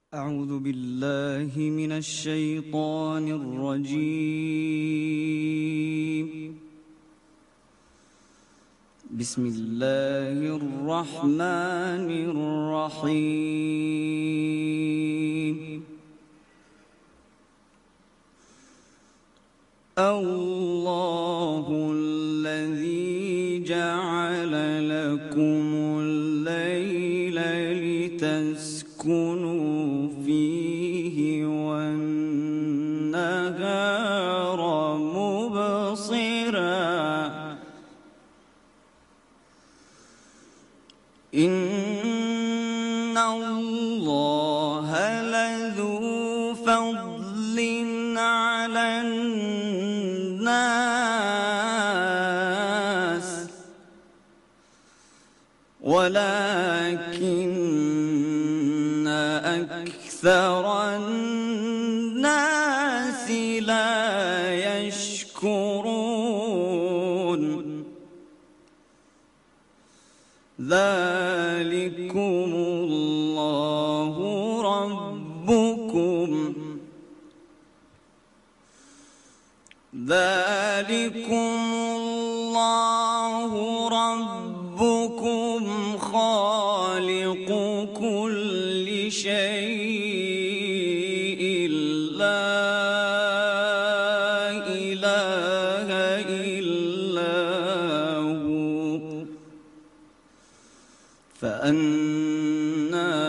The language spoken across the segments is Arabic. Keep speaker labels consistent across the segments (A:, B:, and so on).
A: أعوذ بالله من الشيطان الرجيم. بسم الله الرحمن الرحيم. الله الذي جعل لكم الليل لتسكنوا فيه والنهار مبصرا إن الله لذو فضل على الناس ولكن أكثر الناس لا يشكرون. ذلكم الله ربكم خالق كل شيء لا إله إلا هو فأنى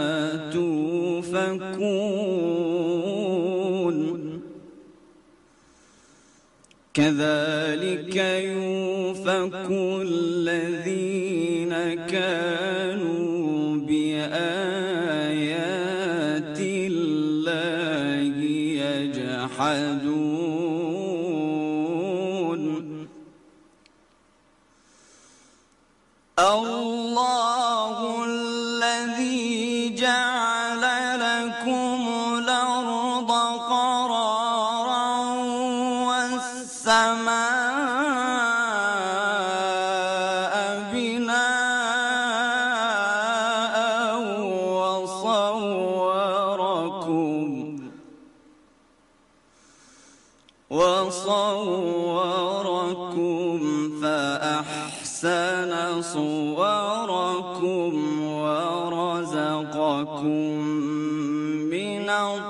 A: تؤفكون. كذلك يؤفك الذين كانوا بآيات الله يجحدون. الله الذي جعل لكم الأرض قرارا والسماء بناء وصوركم فأحسن صوركم ورزقكم من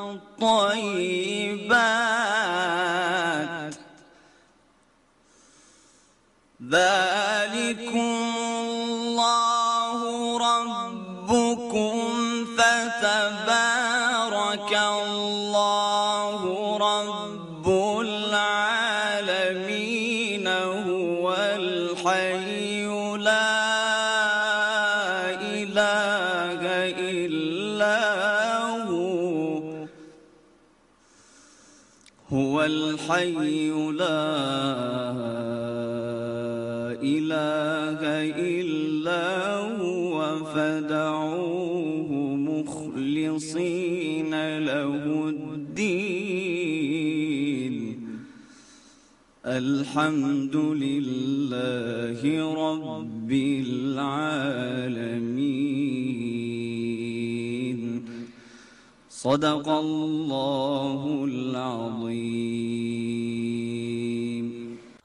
A: الطيبات. ذلكم الله ربكم فتبارك الله رب العالمين. هو الحي لا إله إلا هو. هو الحي لا إله إلا هو فادعوه مخلصين له الدين. الحمد لله رب العالمين. صدق الله العظيم.